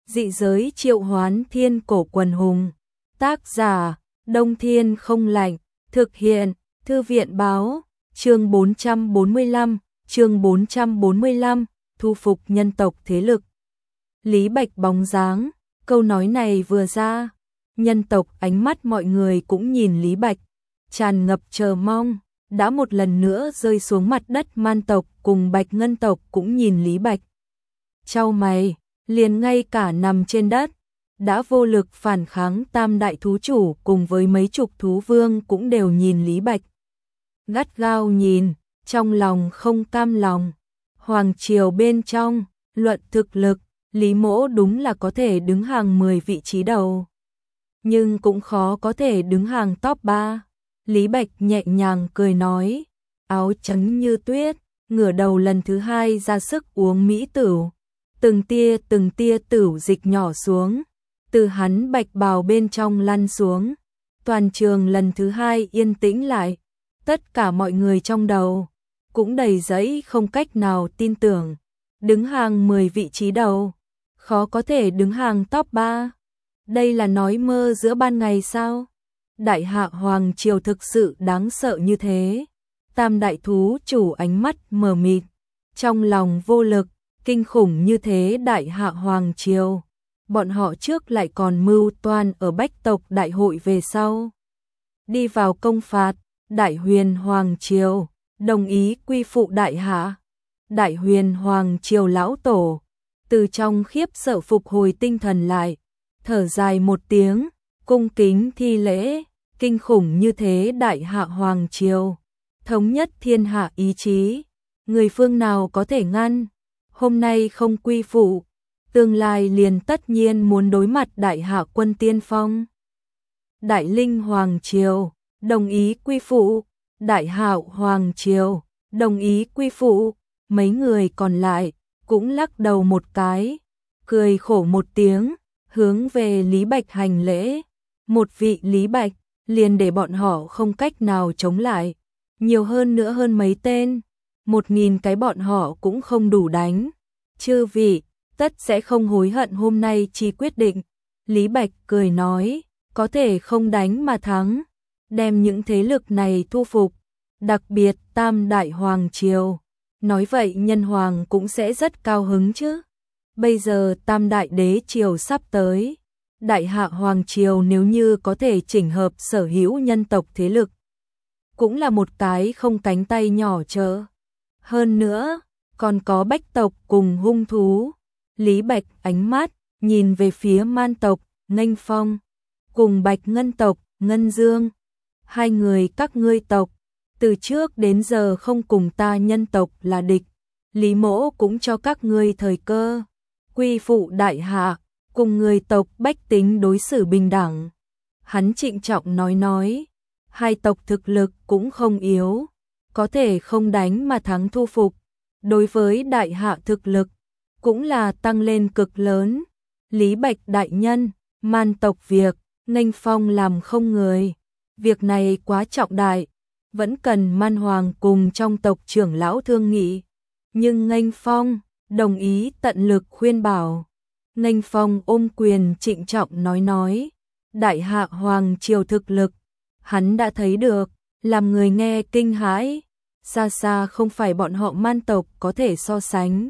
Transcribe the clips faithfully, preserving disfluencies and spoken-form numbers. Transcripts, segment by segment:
Dị giới triệu hoán thiên cổ quần hùng. Tác giả, Đông Thiên không lạnh. Thực hiện, Thư viện báo. Chương bốn trăm bốn mươi lăm, chương bốn trăm bốn mươi lăm, thu phục nhân tộc thế lực. Lý Bạch bóng dáng, câu nói này vừa ra, nhân tộc ánh mắt mọi người cũng nhìn Lý Bạch, tràn ngập chờ mong, đã một lần nữa rơi xuống mặt đất. Man tộc cùng Bạch Ngân tộc cũng nhìn Lý Bạch. Chau mày, liền ngay cả nằm trên đất, đã vô lực phản kháng tam đại thú chủ cùng với mấy chục thú vương cũng đều nhìn Lý Bạch. Gắt gao nhìn, trong lòng không cam lòng. Hoàng triều bên trong, luận thực lực, Lý Mỗ đúng là có thể đứng hàng mười vị trí đầu, nhưng cũng khó có thể đứng hàng top ba. Lý Bạch nhẹ nhàng cười nói, áo trắng như tuyết, ngửa đầu lần thứ hai ra sức uống mỹ tửu. Từng tia từng tia tửu dịch nhỏ xuống, từ hắn bạch bào bên trong lăn xuống. Toàn trường lần thứ hai yên tĩnh lại, tất cả mọi người trong đầu cũng đầy giấy không cách nào tin tưởng. Đứng hàng mười vị trí đầu, khó có thể đứng hàng top ba. Đây là nói mơ giữa ban ngày sao? Đại hạ hoàng triều thực sự đáng sợ như thế. Tam đại thú chủ ánh mắt mờ mịt, trong lòng vô lực, kinh khủng như thế. Đại hạ hoàng triều, bọn họ trước lại còn mưu toan ở bách tộc đại hội về sau đi vào công phạt. Đại huyền hoàng triều đồng ý quy phụ đại hạ. Đại huyền hoàng triều lão tổ từ trong khiếp sợ phục hồi tinh thần lại, thở dài một tiếng, cung kính thi lễ. Kinh khủng như thế đại hạ hoàng triều, thống nhất thiên hạ ý chí, người phương nào có thể ngăn? Hôm nay không quy phụ, tương lai liền tất nhiên muốn đối mặt đại hạ quân tiên phong. Đại linh hoàng triều đồng ý quy phụ. Đại hạo hoàng triều đồng ý quy phụ. Mấy người còn lại cũng lắc đầu một cái, cười khổ một tiếng, hướng về Lý Bạch hành lễ. Một vị Lý Bạch liền để bọn họ không cách nào chống lại, nhiều hơn nữa hơn mấy tên, một nghìn cái bọn họ cũng không đủ đánh. Chư vị tất sẽ không hối hận hôm nay chi quyết định. Lý Bạch cười nói, có thể không đánh mà thắng, đem những thế lực này thu phục, đặc biệt tam đại hoàng triều. Nói vậy nhân hoàng cũng sẽ rất cao hứng chứ. Bây giờ tam đại đế triều sắp tới, đại hạ hoàng triều nếu như có thể chỉnh hợp sở hữu nhân tộc thế lực, cũng là một cái không cánh tay nhỏ chớ. Hơn nữa, còn có bách tộc cùng hung thú. Lý Bạch ánh mắt nhìn về phía Man tộc, Nghênh Phong, cùng Bạch Ngân tộc, Ngân Dương. Hai người các ngươi tộc, từ trước đến giờ không cùng ta nhân tộc là địch. Lý Mỗ cũng cho các ngươi thời cơ, quy phụ đại hạ, cùng người tộc bách tính đối xử bình đẳng. Hắn trịnh trọng nói nói, hai tộc thực lực cũng không yếu, có thể không đánh mà thắng thu phục. Đối với đại hạ thực lực, cũng là tăng lên cực lớn. Lý Bạch đại nhân, Man tộc việc, Nghênh Phong làm không người. Việc này quá trọng đại, vẫn cần Man Hoàng cùng trong tộc trưởng lão thương nghị. Nhưng Nghênh Phong đồng ý tận lực khuyên bảo. Nghênh Phong ôm quyền trịnh trọng nói nói, đại hạ hoàng triều thực lực, hắn đã thấy được, làm người nghe kinh hãi, xa xa không phải bọn họ Man tộc có thể so sánh.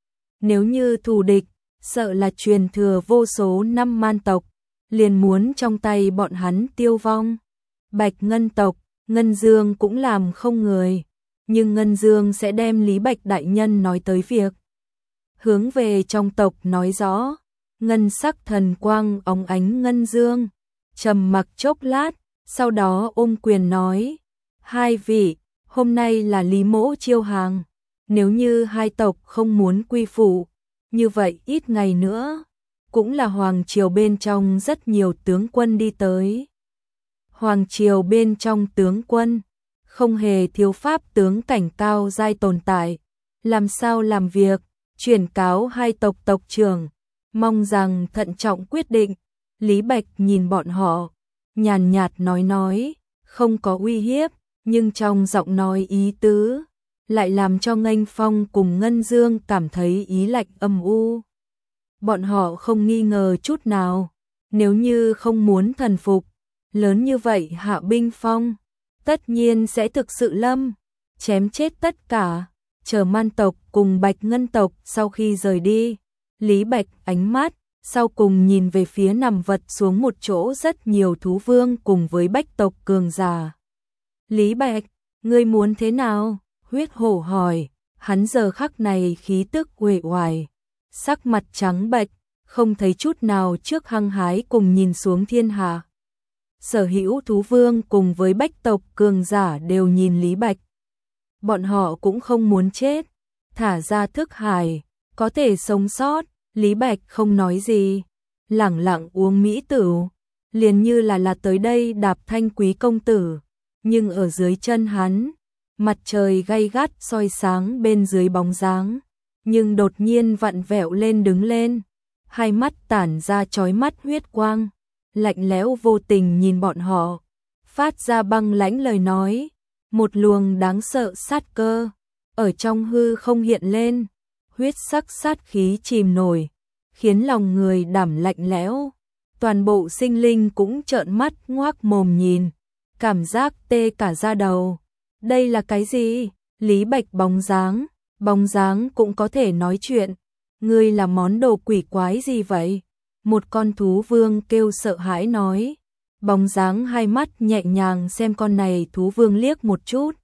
Nếu như thù địch, sợ là truyền thừa vô số năm Man tộc, liền muốn trong tay bọn hắn tiêu vong. Bạch Ngân tộc, Ngân Dương cũng làm không người, nhưng Ngân Dương sẽ đem Lý Bạch đại nhân nói tới việc hướng về trong tộc nói rõ. Ngân sắc thần quang óng ánh Ngân Dương trầm mặc chốc lát, sau đó ôm quyền nói, hai vị, hôm nay là Lý Mỗ chiêu hàng, nếu như hai tộc không muốn quy phụ, như vậy ít ngày nữa cũng là hoàng triều bên trong rất nhiều tướng quân đi tới. Hoàng triều bên trong tướng quân không hề thiếu pháp tướng cảnh cao giai tồn tại, làm sao làm việc, chuyển cáo hai tộc tộc trưởng, mong rằng thận trọng quyết định. Lý Bạch nhìn bọn họ, nhàn nhạt nói nói, không có uy hiếp, nhưng trong giọng nói ý tứ lại làm cho Nghênh Phong cùng Ngân Dương cảm thấy ý lạnh âm u. Bọn họ không nghi ngờ chút nào, nếu như không muốn thần phục, lớn như vậy hạ binh phong, tất nhiên sẽ thực sự lâm, chém chết tất cả. Chờ Man tộc cùng Bạch Ngân tộc sau khi rời đi, Lý Bạch ánh mắt sau cùng nhìn về phía nằm vật xuống một chỗ rất nhiều thú vương cùng với Bách tộc cường giả. Lý Bạch, ngươi muốn thế nào? Huyết hổ hỏi, hắn giờ khắc này khí tức uể oải, sắc mặt trắng bệch, không thấy chút nào trước hăng hái cùng nhìn xuống thiên hạ. Sở hữu thú vương cùng với Bách tộc cường giả đều nhìn Lý Bạch. Bọn họ cũng không muốn chết, thả ra thức hải, có thể sống sót. Lý Bạch không nói gì, lẳng lặng uống mỹ tửu, liền như là là tới đây đạp Thanh quý công tử, nhưng ở dưới chân hắn, mặt trời gay gắt soi sáng bên dưới bóng dáng, nhưng đột nhiên vặn vẹo lên đứng lên, hai mắt tản ra chói mắt huyết quang, lạnh lẽo vô tình nhìn bọn họ, phát ra băng lãnh lời nói, một luồng đáng sợ sát cơ ở trong hư không hiện lên. Huyết sắc sát khí chìm nổi, khiến lòng người đảm lạnh lẽo. Toàn bộ sinh linh cũng trợn mắt ngoác mồm nhìn, cảm giác tê cả da đầu. Đây là cái gì? Lý Bạch bóng dáng, bóng dáng cũng có thể nói chuyện. Ngươi là món đồ quỷ quái gì vậy? Một con thú vương kêu sợ hãi nói. Bóng dáng hai mắt nhẹ nhàng xem con này thú vương liếc một chút.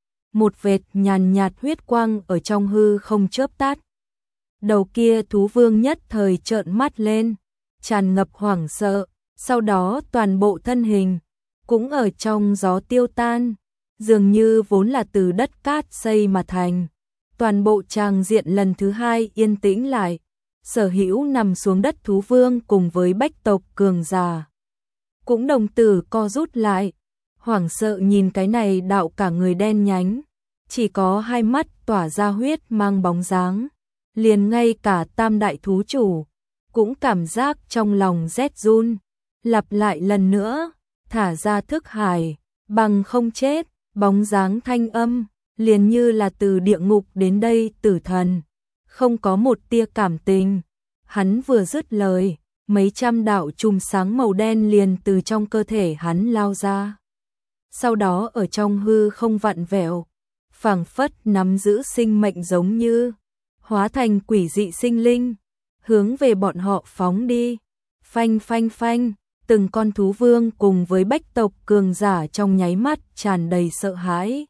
Một vệt nhàn nhạt huyết quang ở trong hư không chớp tắt. Đầu kia thú vương nhất thời trợn mắt lên, tràn ngập hoảng sợ, sau đó toàn bộ thân hình cũng ở trong gió tiêu tan, dường như vốn là từ đất cát xây mà thành. Toàn bộ tràng diện lần thứ hai yên tĩnh lại, sở hữu nằm xuống đất thú vương cùng với Bách tộc cường giả cũng đồng tử co rút lại, hoảng sợ nhìn cái này đạo cả người đen nhánh, chỉ có hai mắt tỏa ra huyết mang bóng dáng, liền ngay cả tam đại thú chủ cũng cảm giác trong lòng rét run, lặp lại lần nữa, thả ra thức hải, bằng không chết, bóng dáng thanh âm, liền như là từ địa ngục đến đây tử thần, không có một tia cảm tình. Hắn vừa dứt lời, mấy trăm đạo chùm sáng màu đen liền từ trong cơ thể hắn lao ra. Sau đó ở trong hư không vặn vẹo, phảng phất nắm giữ sinh mệnh giống như hóa thành quỷ dị sinh linh, hướng về bọn họ phóng đi. Phanh phanh phanh, từng con thú vương cùng với Bách tộc cường giả trong nháy mắt tràn đầy sợ hãi.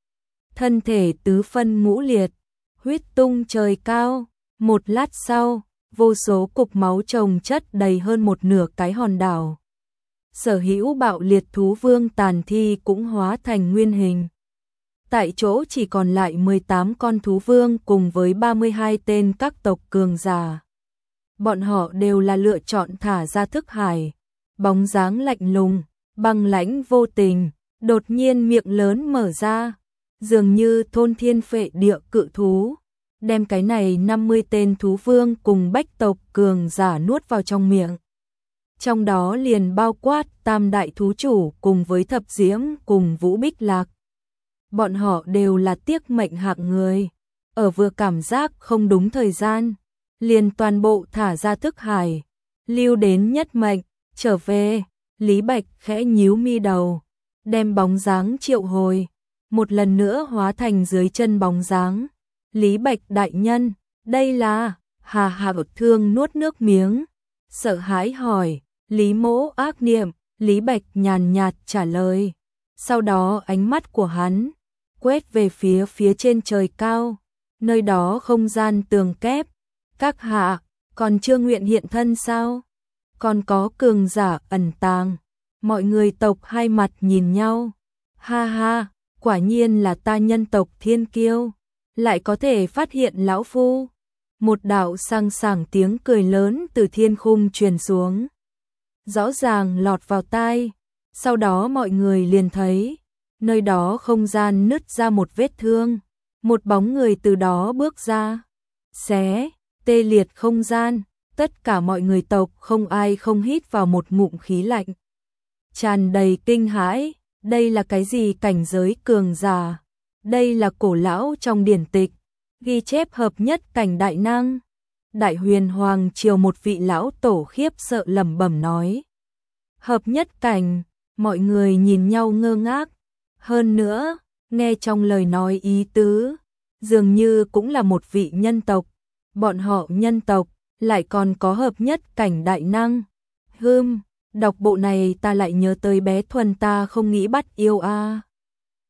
Thân thể tứ phân ngũ liệt, huyết tung trời cao, một lát sau, vô số cục máu chồng chất đầy hơn một nửa cái hòn đảo. Sở hữu bạo liệt thú vương tàn thi cũng hóa thành nguyên hình. Tại chỗ chỉ còn lại mười tám con thú vương cùng với ba mươi hai tên các tộc cường giả. Bọn họ đều là lựa chọn thả ra thức hải, bóng dáng lạnh lùng, băng lãnh vô tình, đột nhiên miệng lớn mở ra, dường như thôn thiên phệ địa cự thú, đem cái này năm mươi tên thú vương cùng Bách tộc cường giả nuốt vào trong miệng. Trong đó liền bao quát tam đại thú chủ cùng với Thập Diễm cùng Vũ Bích Lạc. Bọn họ đều là tiếc mệnh hạng người, ở vừa cảm giác không đúng thời gian, liền toàn bộ thả ra thức hải, lưu đến nhất mệnh, trở về. Lý Bạch khẽ nhíu mi đầu, đem bóng dáng triệu hồi, một lần nữa hóa thành dưới chân bóng dáng. Lý Bạch đại nhân, đây là... Hà Hà Thương nuốt nước miếng, sợ hãi hỏi, Lý mỗ ác niệm. Lý Bạch nhàn nhạt trả lời, sau đó ánh mắt của hắn quét về phía phía trên trời cao, nơi đó không gian tường kép. Các hạ, còn chưa nguyện hiện thân sao? Còn có cường giả ẩn tàng. Mọi người tộc hai mặt nhìn nhau. Ha ha, quả nhiên là ta nhân tộc thiên kiêu, lại có thể phát hiện lão phu. Một đạo sang sảng tiếng cười lớn từ thiên khung truyền xuống, rõ ràng lọt vào tai. Sau đó mọi người liền thấy, nơi đó không gian nứt ra một vết thương, một bóng người từ đó bước ra, xé, tê liệt không gian. Tất cả mọi người tộc không ai không hít vào một ngụm khí lạnh, tràn đầy kinh hãi. Đây là cái gì cảnh giới cường giả? Đây là cổ lão trong điển tịch ghi chép hợp nhất cảnh đại năng. Đại Huyền Hoàng Triều một vị lão tổ khiếp sợ lẩm bẩm nói. Hợp nhất cảnh, mọi người nhìn nhau ngơ ngác. Hơn nữa, nghe trong lời nói ý tứ, dường như cũng là một vị nhân tộc. Bọn họ nhân tộc, lại còn có hợp nhất cảnh đại năng. Hừm, đọc bộ này ta lại nhớ tới bé Thuần ta không nghĩ bắt yêu a.